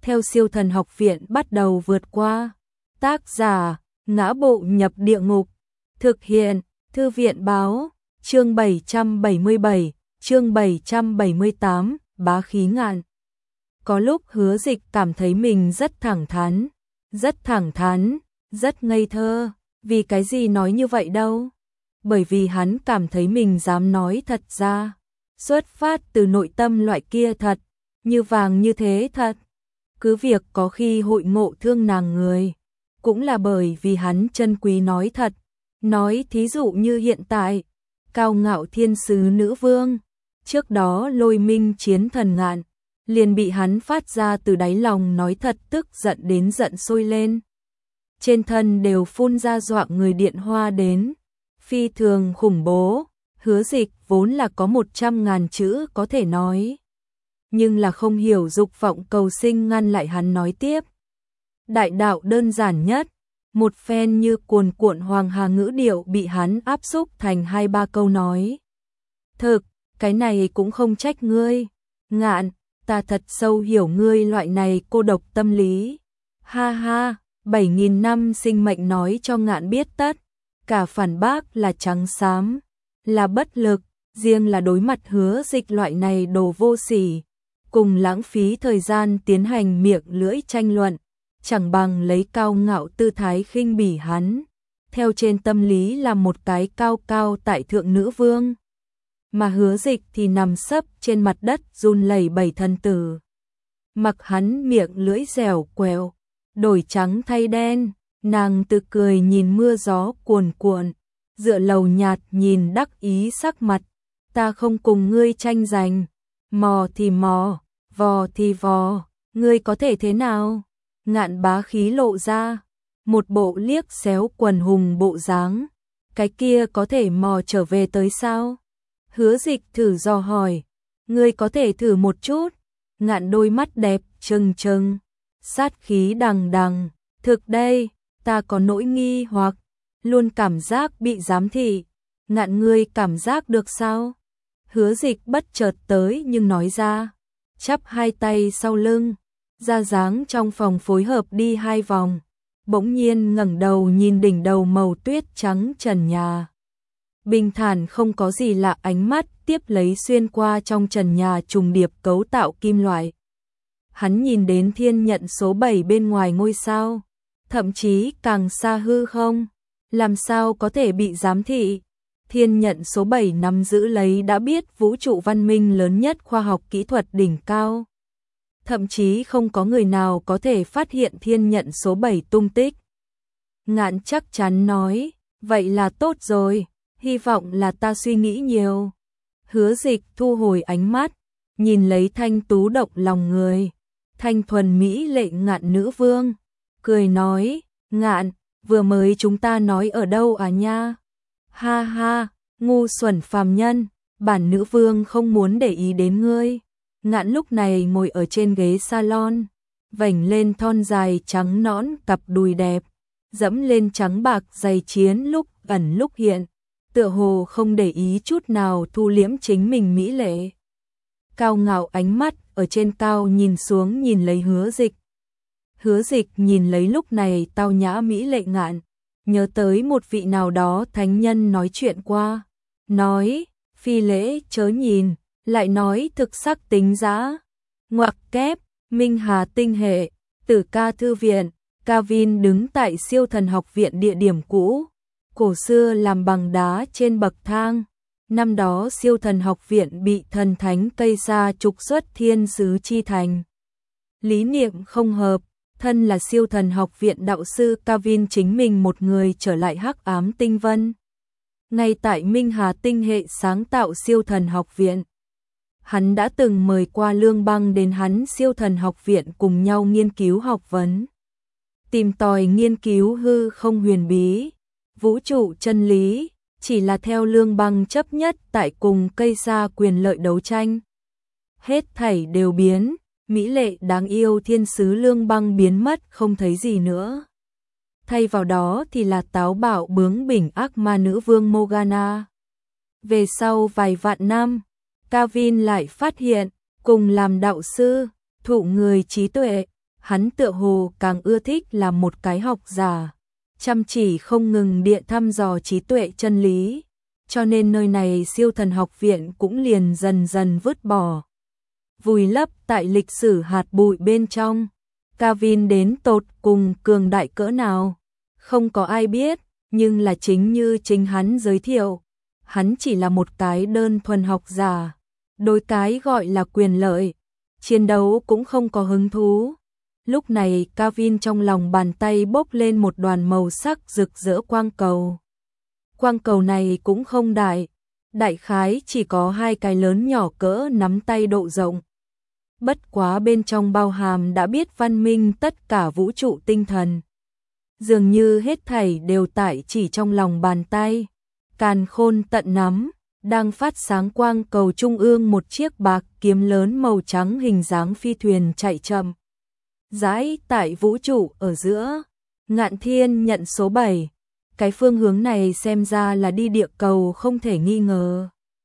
theo Siêu Thần Học Viện bắt đầu vượt qua. Tác giả: Ngã Bộ Nhập Địa Ngục. Thực hiện: Thư viện báo. Chương 777, chương 778, bá khí ngạn. Có lúc Hứa Dịch cảm thấy mình rất thẳng thắn, rất ngây thơ. Vì cái gì nói như vậy đâu? Bởi vì hắn cảm thấy mình dám nói thật ra, xuất phát từ nội tâm loại kia thật, như vàng như thế thật. Cứ việc có khi hội ngộ thương nàng người, cũng là bởi vì hắn chân quý nói thật. Nói thí dụ như hiện tại, cao ngạo thiên sứ nữ vương, trước đó Lôi Minh chiến thần ngạn, liền bị hắn phát ra từ đáy lòng nói thật tức giận đến giận sôi lên. Trên thân đều phun ra dọa người điện hoa đến, phi thường khủng bố. Hứa Dịch vốn là có 100.000 chữ có thể nói, nhưng là không hiểu dục vọng cầu sinh ngăn lại hắn nói tiếp. Đại đạo đơn giản nhất, một phen như cuồn cuộn hoàng hà ngữ điệu bị hắn áp xúc thành 2-3 câu nói. Thực, cái này cũng không trách ngươi, Ngạn, ta thật sâu hiểu ngươi loại này cô độc tâm lý. Ha ha, 7.000 năm sinh mệnh nói cho Ngạn biết tất cả phản bác là trắng xám, là bất lực, riêng là đối mặt Hứa Dịch loại này đồ vô sỉ, cùng lãng phí thời gian tiến hành miệng lưỡi tranh luận, chẳng bằng lấy cao ngạo tư thái khinh bỉ hắn, theo trên tâm lý là một cái cao cao tại thượng nữ vương. Mà Hứa Dịch thì nằm sấp trên mặt đất run lẩy bẩy thân tử. Mặc hắn miệng lưỡi dẻo quẹo, đổi trắng thay đen, nàng tự cười nhìn mưa gió cuồn cuộn, dựa lầu nhạt nhìn đắc ý sắc mặt. Ta không cùng ngươi tranh giành, mò thì mò, vò thì vò, ngươi có thể thế nào? Ngạn bá khí lộ ra, một bộ liếc xéo quần hùng bộ dáng. Cái kia có thể mò trở về tới sao? Hứa Dịch thử dò hỏi, ngươi có thể thử một chút. Ngạn đôi mắt đẹp trừng trừng, sát khí đằng đằng. Thực đây, ta có nỗi nghi hoặc, luôn cảm giác bị giám thị. Ngạn ngươi cảm giác được sao? Hứa Dịch bất chợt tới nhưng nói ra, chắp hai tay sau lưng, ra dáng trong phòng phối hợp đi 2 vòng, bỗng nhiên ngẩng đầu nhìn đỉnh đầu màu tuyết trắng trần nhà. Bình thản không có gì lạ ánh mắt tiếp lấy xuyên qua trong trần nhà trùng điệp cấu tạo kim loại. Hắn nhìn đến thiên nhận số 7 bên ngoài ngôi sao, thậm chí càng xa hư không, làm sao có thể bị giám thị. Thiên nhận số 7 nắm giữ lấy đã biết vũ trụ văn minh lớn nhất khoa học kỹ thuật đỉnh cao. Thậm chí không có người nào có thể phát hiện thiên nhận số 7 tung tích. Ngạn chắc chắn nói, vậy là tốt rồi, hy vọng là ta suy nghĩ nhiều. Hứa Dịch thu hồi ánh mắt, nhìn lấy thanh tú động lòng người, thanh thuần mỹ lệ Ngạn nữ vương, cười nói, Ngạn, vừa mới chúng ta nói ở đâu à nha? Ha ha, ngu xuẩn phàm nhân, bản nữ vương không muốn để ý đến ngươi. Ngạn lúc này ngồi ở trên ghế salon, vểnh lên thon dài trắng nõn cặp đùi đẹp, dẫm lên trắng bạc giày chiến lúc ẩn lúc hiện, tựa hồ không để ý chút nào thu liễm chính mình mỹ lệ. Cao ngạo ánh mắt ở trên cao nhìn xuống nhìn lấy Hứa Dịch. Hứa Dịch nhìn lấy lúc này tao nhã mỹ lệ Ngạn, nhớ tới một vị nào đó thánh nhân nói chuyện qua, nói, phi lễ chớ nhìn, lại nói thực sắc tính giá. Ngoặc kép, Minh Hà tinh hệ, Tử Ca thư viện, Calvin đứng tại Siêu Thần Học Viện địa điểm cũ, cổ xưa làm bằng đá trên bậc thang. Năm đó Siêu Thần Học Viện bị thần thánh Cây Sa trục xuất thiên sứ chi thành. Lý niệm không hợp, thân là Siêu Thần Học Viện đạo sư Calvin chính mình một người trở lại hắc ám tinh vân. Ngay tại Minh Hà tinh hệ sáng tạo Siêu Thần Học Viện, hắn đã từng mời qua Lương Băng đến hắn Siêu Thần Học Viện cùng nhau nghiên cứu học vấn, tìm tòi nghiên cứu hư không huyền bí, vũ trụ chân lý, chỉ là theo Lương Băng chấp nhất tại cùng Cây Sa quyền lợi đấu tranh. Hết thảy đều biến, mỹ lệ đáng yêu thiên sứ Lương Băng biến mất không thấy gì nữa. Thay vào đó thì là táo bạo bướng bỉnh ác ma nữ vương Morgana. Về sau vài vạn năm, Calvin lại phát hiện, cùng làm đạo sư, thụ người trí tuệ, hắn tựa hồ càng ưa thích là một cái học giả, chăm chỉ không ngừng địa thăm dò trí tuệ chân lý, cho nên nơi này siêu thần học viện cũng liền dần dần vứt bỏ, vùi lấp tại lịch sử hạt bụi bên trong. Calvin đến tột cùng cường đại cỡ nào, không có ai biết, nhưng là chính như chính hắn giới thiệu, hắn chỉ là một cái đơn thuần học giả, đối cái gọi là quyền lợi, chiến đấu cũng không có hứng thú. Lúc này Calvin trong lòng bàn tay bốc lên một đoàn màu sắc rực rỡ quang cầu. Quang cầu này cũng không đại khái chỉ có 2 cái lớn nhỏ cỡ nắm tay độ rộng. Bất quá bên trong bao hàm đã biết văn minh tất cả vũ trụ tinh thần. Dường như hết thảy đều tại chỉ trong lòng bàn tay. Càn khôn tận nắm, đang phát sáng quang cầu trung ương một chiếc bạc kiếm lớn màu trắng hình dáng phi thuyền chạy chậm. Rãi tại vũ trụ ở giữa, Ngạn Thiên nhận số 7. Cái phương hướng này xem ra là đi địa cầu không thể nghi ngờ.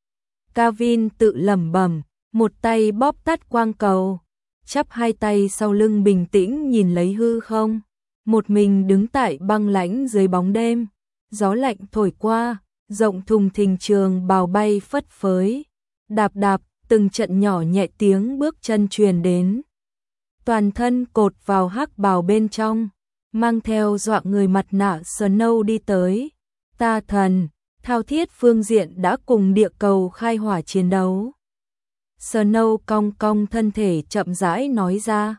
Calvin tự lẩm bẩm, một tay bóp tắt quang cầu, chắp 2 tay sau lưng bình tĩnh nhìn lấy hư không. Một mình đứng tại băng lãnh dưới bóng đêm, gió lạnh thổi qua, rộng thùng thình trường bào bay phất phới. Đạp đạp, từng trận nhỏ nhẹ tiếng bước chân truyền đến. Toàn thân cột vào hắc bào bên trong, mang theo dọa người mặt nạ Snow đi tới. Ta thần, thao thiết phương diện đã cùng địa cầu khai hỏa chiến đấu. Snow cong cong thân thể chậm rãi nói ra.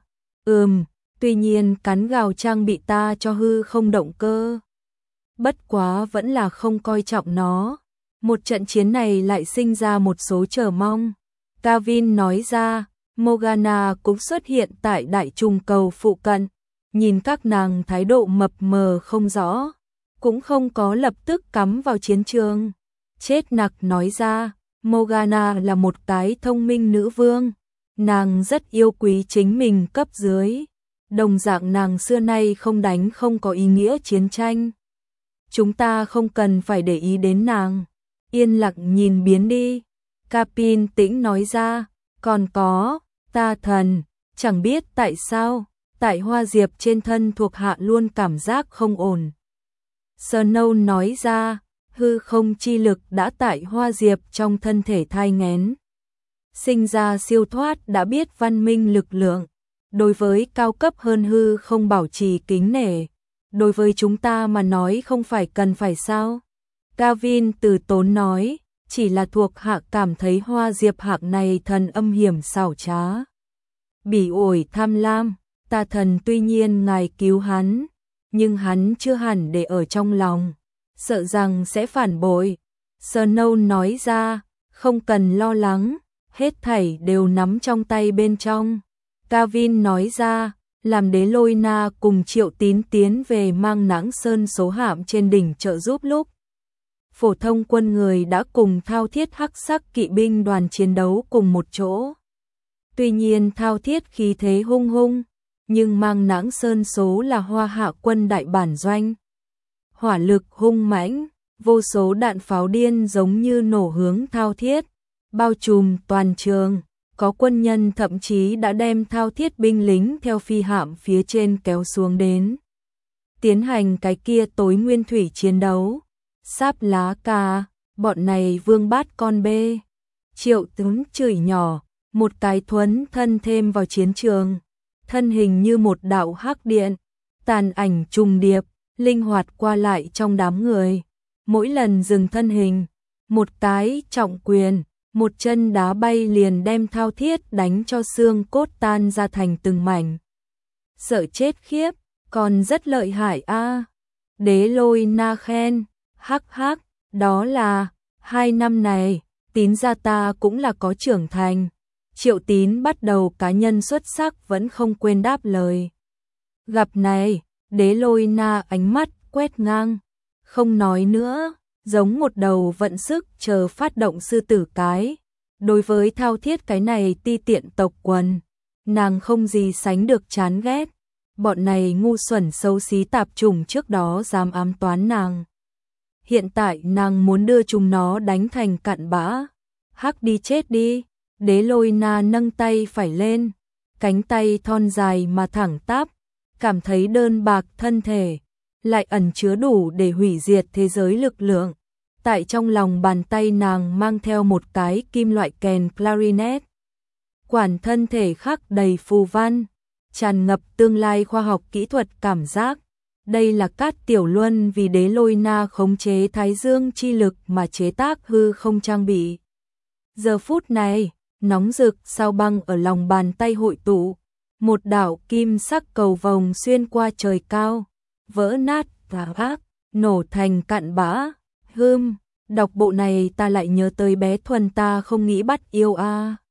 Tuy nhiên cắn gào trang bị ta cho hư không động cơ. Bất quá vẫn là không coi trọng nó. Một trận chiến này lại sinh ra một số chờ mong. Calvin nói ra, Morgana cũng xuất hiện tại đại trùng cầu phụ cận. Nhìn các nàng thái độ mập mờ không rõ, cũng không có lập tức cắm vào chiến trường. Chết nặc nói ra, Morgana là một cái thông minh nữ vương. Nàng rất yêu quý chính mình cấp dưới. Đồng dạng nàng xưa nay không đánh không có ý nghĩa chiến tranh. Chúng ta không cần phải để ý đến nàng. Yên lặng nhìn biến đi. Capin tĩnh nói ra, còn có, ta thần, chẳng biết tại sao, tại hoa diệp trên thân thuộc hạ luôn cảm giác không ổn. Snow nói ra, hư không chi lực đã tại hoa diệp trong thân thể thai nghén. Sinh ra siêu thoát đã biết văn minh lực lượng. Đối với cao cấp hơn hư không bảo trì kính nể. Đối với chúng ta mà nói không phải cần phải sao. Calvin từ tốn nói, chỉ là thuộc hạ cảm thấy hoa diệp hạng này thần âm hiểm xảo trá. Bỉ ổi tham lam, ta thần tuy nhiên ngài cứu hắn, nhưng hắn chưa hẳn để ở trong lòng, sợ rằng sẽ phản bội. Snow nói ra, không cần lo lắng, hết thảy đều nắm trong tay bên trong. Calvin nói ra, làm Đế Lôi Na cùng Triệu Tín tiến về Mang Nãng Sơn số hạm trên đỉnh trợ giúp lúc. Phổ thông quân người đã cùng thao thiết hắc sắc kỵ binh đoàn chiến đấu cùng một chỗ. Tuy nhiên thao thiết khí thế hung hung, nhưng Mang Nãng Sơn số là Hoa Hạ quân đại bản doanh. Hỏa lực hung mãnh, vô số đạn pháo điên giống như nổ hướng thao thiết, bao trùm toàn trường. Có quân nhân thậm chí đã đem thao thiết binh lính theo phi hạm phía trên kéo xuống đến. Tiến hành cái kia tối nguyên thủy chiến đấu. Sáp lá cà, bọn này vương bát con bê. Triệu Tướng chửi nhỏ, một cái thuấn thân thêm vào chiến trường. Thân hình như một đạo hắc điện, tàn ảnh trùng điệp, linh hoạt qua lại trong đám người. Mỗi lần dừng thân hình, một cái trọng quyền. Một chân đá bay liền đem thao thiết đánh cho xương cốt tan ra thành từng mảnh. Sợ chết khiếp, còn rất lợi hại a. Đế Lôi Na khen, hắc hắc, đó là, 2 năm này, Tín gia ta cũng là có trưởng thành. Triệu Tín bắt đầu cá nhân xuất sắc vẫn không quên đáp lời. Gặp này, Đế Lôi Na ánh mắt quét ngang, không nói nữa. Giống một đầu vận sức chờ phát động sư tử cái. Đối với thao thiết cái này ti tiện tộc quần, nàng không gì sánh được chán ghét. Bọn này ngu xuẩn xấu xí tạp chủng trước đó dám ám toán nàng. Hiện tại nàng muốn đưa chúng nó đánh thành cặn bã. Hắc đi chết đi. Đế Lôi Na nâng tay phải lên. cánh tay thon dài mà thẳng tắp, cảm thấy đơn bạc thân thể, lại ẩn chứa đủ để hủy diệt thế giới lực lượng. Tại trong lòng bàn tay nàng mang theo một cái kim loại kèn clarinet. Quản thân thể khắc đầy phù văn, tràn ngập tương lai khoa học kỹ thuật cảm giác. Đây là Cát Tiểu Luân vì đế lôi na khống chế thái dương chi lực mà chế tác hư không trang bị. Giờ phút này, nóng rực sao băng ở lòng bàn tay hội tụ, một đạo kim sắc cầu vồng xuyên qua trời cao, vỡ nát và ác, nổ thành cặn bã. Đọc bộ này ta lại nhớ tới bé Thuần ta không nghĩ bắt yêu a.